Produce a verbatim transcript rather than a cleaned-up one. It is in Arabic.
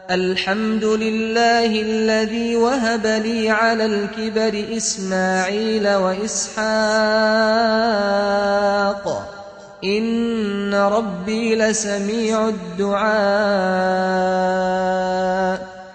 الحمد لله الذي وهب لي على الكبر إسماعيل وإسحاق إن ربي لسميع الدعاء